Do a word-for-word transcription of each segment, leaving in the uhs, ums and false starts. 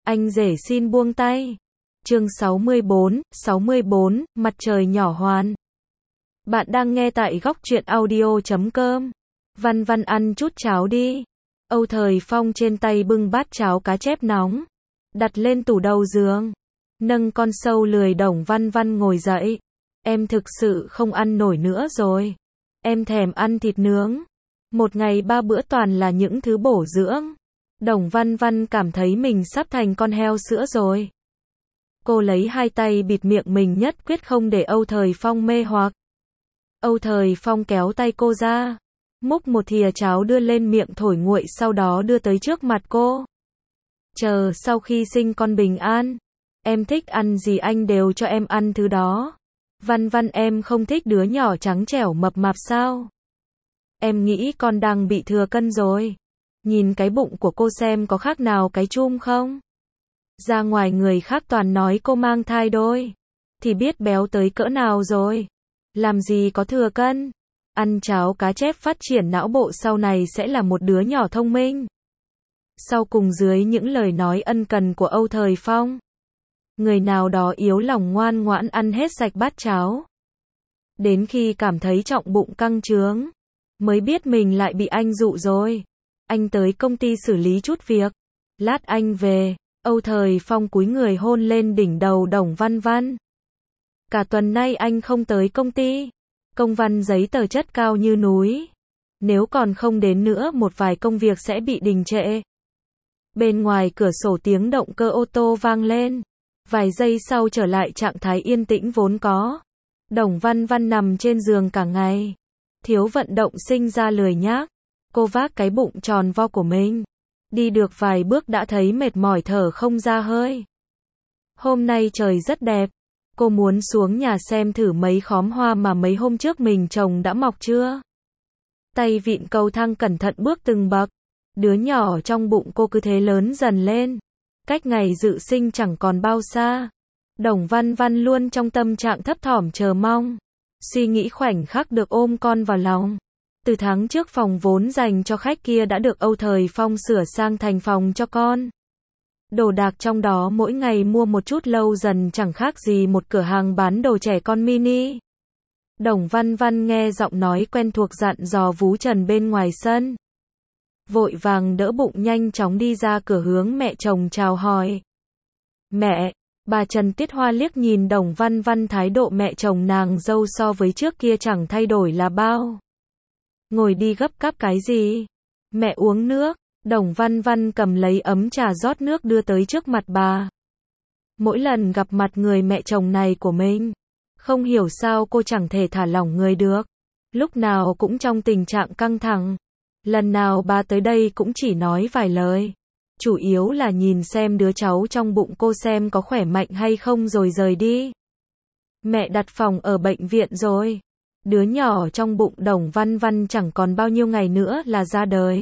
Anh rể xin buông tay. Chương sáu mươi bốn, sáu mươi bốn, mặt trời nhỏ hoàn. Bạn đang nghe tại góc truyện audio chấm com. Văn Văn ăn chút cháo đi. Âu Thời Phong trên tay bưng bát cháo cá chép nóng, đặt lên tủ đầu giường. Nâng con sâu lười Đồng Văn Văn ngồi dậy. Em thực sự không ăn nổi nữa rồi. Em thèm ăn thịt nướng. Một ngày ba bữa toàn là những thứ bổ dưỡng. Đồng Văn Văn cảm thấy mình sắp thành con heo sữa rồi. Cô lấy hai tay bịt miệng mình, nhất quyết không để Âu Thời Phong mê hoặc. Âu Thời Phong kéo tay cô ra, múc một thìa cháo đưa lên miệng thổi nguội, sau đó đưa tới trước mặt cô. Chờ sau khi sinh con bình an, em thích ăn gì anh đều cho em ăn thứ đó. Văn Văn, em không thích đứa nhỏ trắng trẻo mập mạp sao? Em nghĩ con đang bị thừa cân rồi. Nhìn cái bụng của cô xem có khác nào cái chum không? Ra ngoài người khác toàn nói cô mang thai đôi, thì biết béo tới cỡ nào rồi. Làm gì có thừa cân. Ăn cháo cá chép phát triển não bộ, sau này sẽ là một đứa nhỏ thông minh. Sau cùng dưới những lời nói ân cần của Âu Thời Phong, người nào đó yếu lòng ngoan ngoãn ăn hết sạch bát cháo. Đến khi cảm thấy trọng bụng căng trướng, mới biết mình lại bị anh dụ rồi. Anh tới công ty xử lý chút việc, lát anh về. Âu Thời Phong cúi người hôn lên đỉnh đầu Đồng Văn Văn. Cả tuần nay anh không tới công ty. Công văn giấy tờ chất cao như núi. Nếu còn không đến nữa, một vài công việc sẽ bị đình trệ. Bên ngoài cửa sổ tiếng động cơ ô tô vang lên. Vài giây sau trở lại trạng thái yên tĩnh vốn có. Đồng Văn Văn nằm trên giường cả ngày. Thiếu vận động sinh ra lười nhác. Cô vác cái bụng tròn vo của mình. Đi được vài bước đã thấy mệt mỏi, thở không ra hơi. Hôm nay trời rất đẹp. Cô muốn xuống nhà xem thử mấy khóm hoa mà mấy hôm trước mình trồng đã mọc chưa. Tay vịn cầu thang cẩn thận bước từng bậc. Đứa nhỏ trong bụng cô cứ thế lớn dần lên. Cách ngày dự sinh chẳng còn bao xa. Đồng Văn Văn luôn trong tâm trạng thấp thỏm chờ mong. Suy nghĩ khoảnh khắc được ôm con vào lòng. Từ tháng trước phòng vốn dành cho khách kia đã được Âu Thời Phong sửa sang thành phòng cho con. Đồ đạc trong đó mỗi ngày mua một chút, lâu dần chẳng khác gì một cửa hàng bán đồ trẻ con mini. Đồng Văn Văn nghe giọng nói quen thuộc dặn dò vú Trần bên ngoài sân. Vội vàng đỡ bụng nhanh chóng đi ra cửa hướng mẹ chồng chào hỏi. Mẹ, bà Trần Tiết Hoa liếc nhìn Đồng Văn Văn, thái độ mẹ chồng nàng dâu so với trước kia chẳng thay đổi là bao. Ngồi đi gấp gáp cái gì? Mẹ uống nước. Đồng Văn Văn cầm lấy ấm trà rót nước đưa tới trước mặt bà. Mỗi lần gặp mặt người mẹ chồng này của mình, không hiểu sao cô chẳng thể thả lỏng người được. Lúc nào cũng trong tình trạng căng thẳng. Lần nào bà tới đây cũng chỉ nói vài lời. Chủ yếu là nhìn xem đứa cháu trong bụng cô xem có khỏe mạnh hay không rồi rời đi. Mẹ đặt phòng ở bệnh viện rồi. Đứa nhỏ trong bụng Đồng Văn Văn chẳng còn bao nhiêu ngày nữa là ra đời.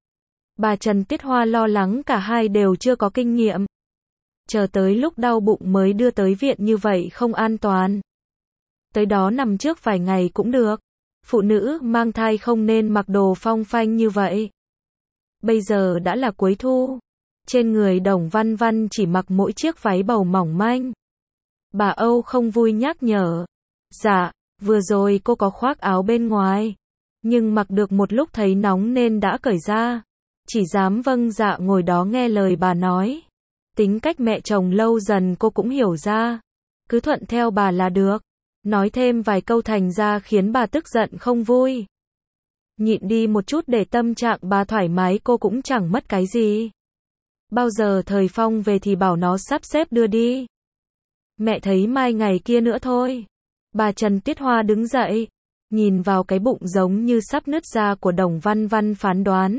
Bà Trần Tiết Hoa lo lắng cả hai đều chưa có kinh nghiệm. Chờ tới lúc đau bụng mới đưa tới viện như vậy không an toàn. Tới đó nằm trước vài ngày cũng được. Phụ nữ mang thai không nên mặc đồ phong phanh như vậy. Bây giờ đã là cuối thu. Trên người Đồng Văn Văn chỉ mặc mỗi chiếc váy bầu mỏng manh. Bà Âu không vui nhắc nhở. Dạ, vừa rồi cô có khoác áo bên ngoài. Nhưng mặc được một lúc thấy nóng nên đã cởi ra. Chỉ dám vâng dạ ngồi đó nghe lời bà nói. Tính cách mẹ chồng lâu dần cô cũng hiểu ra. Cứ thuận theo bà là được. Nói thêm vài câu thành ra khiến bà tức giận không vui. Nhịn đi một chút để tâm trạng bà thoải mái, cô cũng chẳng mất cái gì. Bao giờ Thời Phong về thì bảo nó sắp xếp đưa đi. Mẹ thấy mai ngày kia nữa thôi. Bà Trần Tiết Hoa đứng dậy, nhìn vào cái bụng giống như sắp nứt ra của Đồng Văn Văn phán đoán.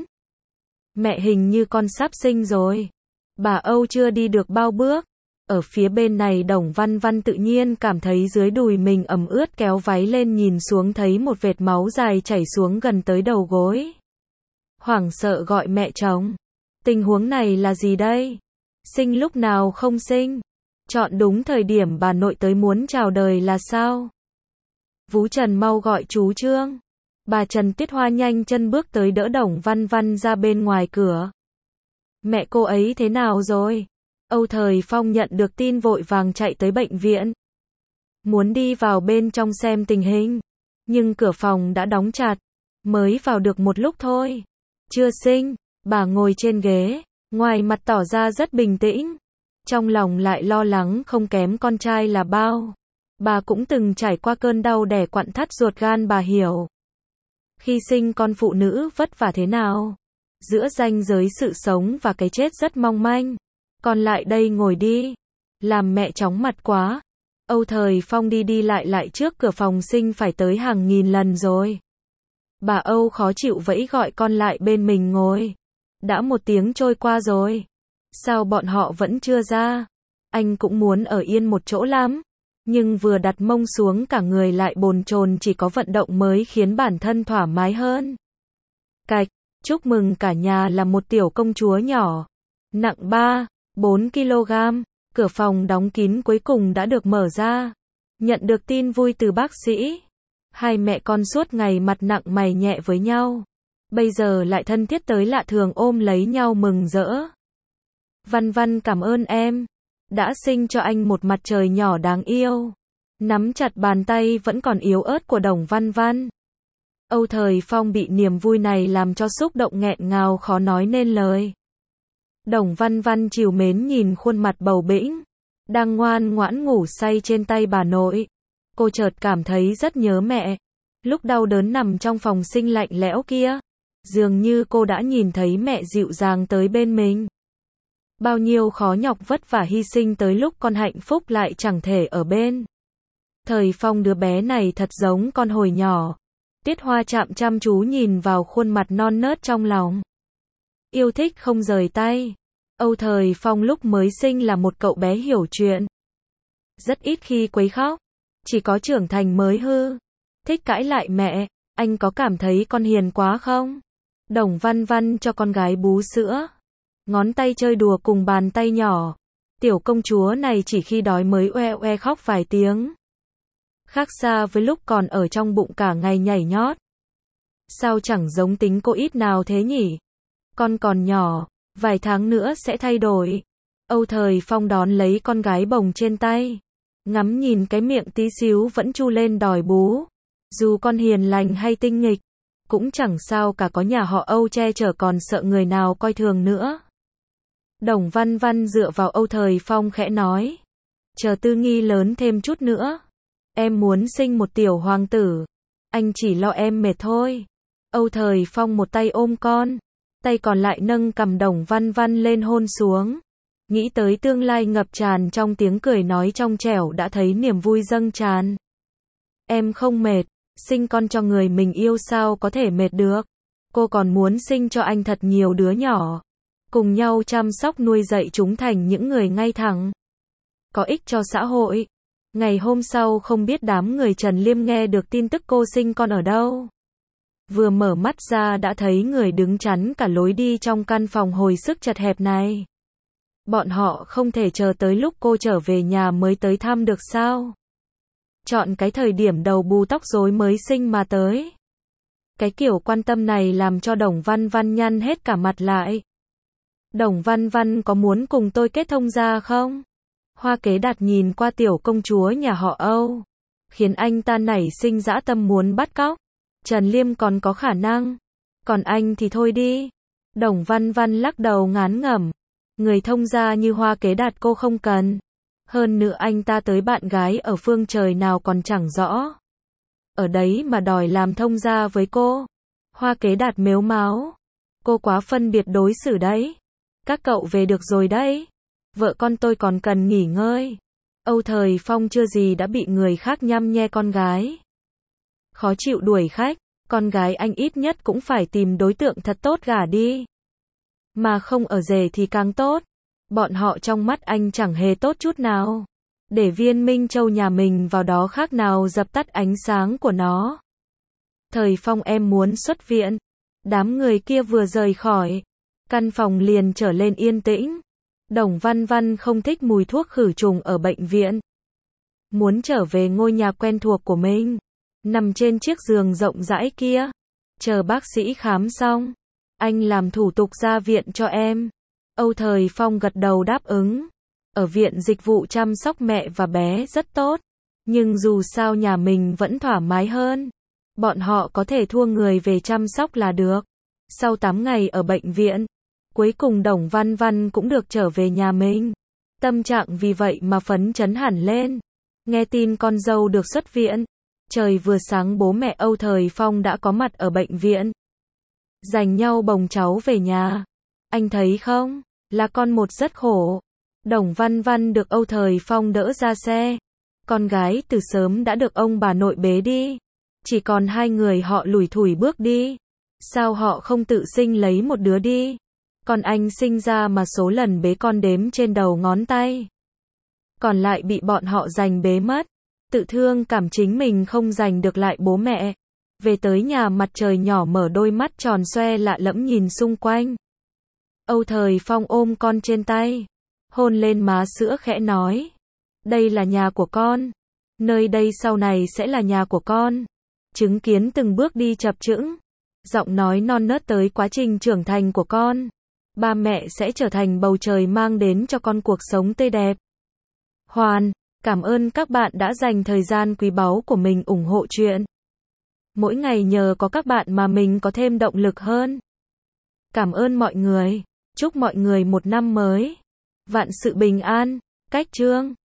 Mẹ hình như con sắp sinh rồi. Bà Âu chưa đi được bao bước. Ở phía bên này Đồng Văn Văn tự nhiên cảm thấy dưới đùi mình ẩm ướt, kéo váy lên nhìn xuống thấy một vệt máu dài chảy xuống gần tới đầu gối. Hoảng sợ gọi mẹ chồng. Tình huống này là gì đây? Sinh lúc nào không sinh? Chọn đúng thời điểm bà nội tới muốn chào đời là sao? Vú Trần mau gọi chú Trương. Bà Trần Tiết Hoa nhanh chân bước tới đỡ Đồng Văn Văn ra bên ngoài cửa. Mẹ cô ấy thế nào rồi? Âu Thời Phong nhận được tin vội vàng chạy tới bệnh viện. Muốn đi vào bên trong xem tình hình. Nhưng cửa phòng đã đóng chặt. Mới vào được một lúc thôi. Chưa sinh, bà ngồi trên ghế. Ngoài mặt tỏ ra rất bình tĩnh. Trong lòng lại lo lắng không kém con trai là bao. Bà cũng từng trải qua cơn đau đẻ quặn thắt ruột gan, bà hiểu. Khi sinh con phụ nữ vất vả thế nào. Giữa ranh giới sự sống và cái chết rất mong manh. Con lại đây ngồi đi. Làm mẹ chóng mặt quá. Âu Thời Phong đi đi lại lại trước cửa phòng sinh phải tới hàng nghìn lần rồi. Bà Âu khó chịu vẫy gọi con lại bên mình ngồi. Đã một tiếng trôi qua rồi. Sao bọn họ vẫn chưa ra? Anh cũng muốn ở yên một chỗ lắm. Nhưng vừa đặt mông xuống cả người lại bồn chồn, chỉ có vận động mới khiến bản thân thoải mái hơn. Cạch, chúc mừng cả nhà là một tiểu công chúa nhỏ. Nặng ba, bốn ki lô gam. Cửa phòng đóng kín cuối cùng đã được mở ra. Nhận được tin vui từ bác sĩ. Hai mẹ con suốt ngày mặt nặng mày nhẹ với nhau. Bây giờ lại thân thiết tới lạ thường, ôm lấy nhau mừng rỡ. Văn Văn cảm ơn em. Đã sinh cho anh một mặt trời nhỏ đáng yêu. Nắm chặt bàn tay vẫn còn yếu ớt của Đồng Văn Văn. Âu Thời Phong bị niềm vui này làm cho xúc động nghẹn ngào khó nói nên lời. Đồng Văn Văn trìu mến nhìn khuôn mặt bầu bĩnh, đang ngoan ngoãn ngủ say trên tay bà nội. Cô chợt cảm thấy rất nhớ mẹ. Lúc đau đớn nằm trong phòng sinh lạnh lẽo kia, dường như cô đã nhìn thấy mẹ dịu dàng tới bên mình. Bao nhiêu khó nhọc vất vả hy sinh tới lúc con hạnh phúc lại chẳng thể ở bên. Thời Phong, đứa bé này thật giống con hồi nhỏ. Tiết Hoa chạm chăm chú nhìn vào khuôn mặt non nớt trong lòng. Yêu thích không rời tay. Âu Thời Phong lúc mới sinh là một cậu bé hiểu chuyện. Rất ít khi quấy khóc. Chỉ có trưởng thành mới hư. Thích cãi lại mẹ. Anh có cảm thấy con hiền quá không? Đồng Văn Văn cho con gái bú sữa. Ngón tay chơi đùa cùng bàn tay nhỏ. Tiểu công chúa này chỉ khi đói mới oe oe khóc vài tiếng. Khác xa với lúc còn ở trong bụng cả ngày nhảy nhót. Sao chẳng giống tính cô ít nào thế nhỉ? Con còn nhỏ, vài tháng nữa sẽ thay đổi. Âu Thời Phong đón lấy con gái bồng trên tay. Ngắm nhìn cái miệng tí xíu vẫn chu lên đòi bú. Dù con hiền lành hay tinh nghịch, cũng chẳng sao cả, có nhà họ Âu che chở còn sợ người nào coi thường nữa. Đồng Văn Văn dựa vào Âu Thời Phong khẽ nói. Chờ Tư Nghi lớn thêm chút nữa. Em muốn sinh một tiểu hoàng tử. Anh chỉ lo em mệt thôi. Âu Thời Phong một tay ôm con. Tay còn lại nâng cằm Đồng Văn Văn lên hôn xuống. Nghĩ tới tương lai ngập tràn trong tiếng cười nói trong trẻo đã thấy niềm vui dâng tràn. Em không mệt. Sinh con cho người mình yêu sao có thể mệt được. Cô còn muốn sinh cho anh thật nhiều đứa nhỏ. Cùng nhau chăm sóc nuôi dạy chúng thành những người ngay thẳng. Có ích cho xã hội. Ngày hôm sau không biết đám người Trần Liêm nghe được tin tức cô sinh con ở đâu. Vừa mở mắt ra đã thấy người đứng chắn cả lối đi trong căn phòng hồi sức chật hẹp này. Bọn họ không thể chờ tới lúc cô trở về nhà mới tới thăm được sao? Chọn cái thời điểm đầu bù tóc rối mới sinh mà tới. Cái kiểu quan tâm này làm cho Đồng Văn Văn nhăn hết cả mặt lại. Đồng Văn Văn có muốn cùng tôi kết thông gia không? Hoa Kế Đạt nhìn qua tiểu công chúa nhà họ Âu, khiến anh ta nảy sinh dã tâm muốn bắt cóc. Trần Liêm còn có khả năng, còn anh thì thôi đi. Đồng Văn Văn lắc đầu ngán ngẩm. Người thông gia như Hoa Kế Đạt cô không cần. Hơn nữa anh ta tới bạn gái ở phương trời nào còn chẳng rõ. Ở đấy mà đòi làm thông gia với cô. Hoa Kế Đạt mếu máo. Cô quá phân biệt đối xử đấy. Các cậu về được rồi đấy. Vợ con tôi còn cần nghỉ ngơi. Âu Thời Phong chưa gì đã bị người khác nhăm nhe con gái. Khó chịu đuổi khách. Con gái anh ít nhất cũng phải tìm đối tượng thật tốt gả đi. Mà không ở rể thì càng tốt. Bọn họ trong mắt anh chẳng hề tốt chút nào. Để Viên Minh Châu nhà mình vào đó khác nào dập tắt ánh sáng của nó. Thời Phong, em muốn xuất viện. Đám người kia vừa rời khỏi. Căn phòng liền trở lên yên tĩnh. Đồng Văn Văn không thích mùi thuốc khử trùng ở bệnh viện. Muốn trở về ngôi nhà quen thuộc của mình. Nằm trên chiếc giường rộng rãi kia. Chờ bác sĩ khám xong. Anh làm thủ tục ra viện cho em. Âu Thời Phong gật đầu đáp ứng. ở viện dịch vụ chăm sóc mẹ và bé rất tốt, nhưng dù sao nhà mình vẫn thoải mái hơn. Bọn họ có thể thua người về chăm sóc là được. Sau tám ngày ở bệnh viện, cuối cùng Đồng Văn Văn cũng được trở về nhà mình. Tâm trạng vì vậy mà phấn chấn hẳn lên. Nghe tin con dâu được xuất viện, trời vừa sáng bố mẹ Âu Thời Phong đã có mặt ở bệnh viện. Giành nhau bồng cháu về nhà. Anh thấy không, là con một rất khổ. Đồng Văn Văn được Âu Thời Phong đỡ ra xe. Con gái từ sớm đã được ông bà nội bế đi. Chỉ còn hai người họ lủi thủi bước đi. Sao họ không tự sinh lấy một đứa đi? Còn anh sinh ra mà số lần bế con đếm trên đầu ngón tay. Còn lại bị bọn họ giành bế mất. Tự thương cảm chính mình không giành được lại bố mẹ. Về tới nhà mặt trời nhỏ mở đôi mắt tròn xoe lạ lẫm nhìn xung quanh. Âu Thời Phong ôm con trên tay. Hôn lên má sữa khẽ nói. Đây là nhà của con. Nơi đây sau này sẽ là nhà của con. Chứng kiến từng bước đi chập chững. Giọng nói non nớt tới quá trình trưởng thành của con. Ba mẹ sẽ trở thành bầu trời mang đến cho con cuộc sống tươi đẹp. Hoàn, cảm ơn các bạn đã dành thời gian quý báu của mình ủng hộ chuyện. Mỗi ngày nhờ có các bạn mà mình có thêm động lực hơn. Cảm ơn mọi người. Chúc mọi người một năm mới vạn sự bình an. Cách chương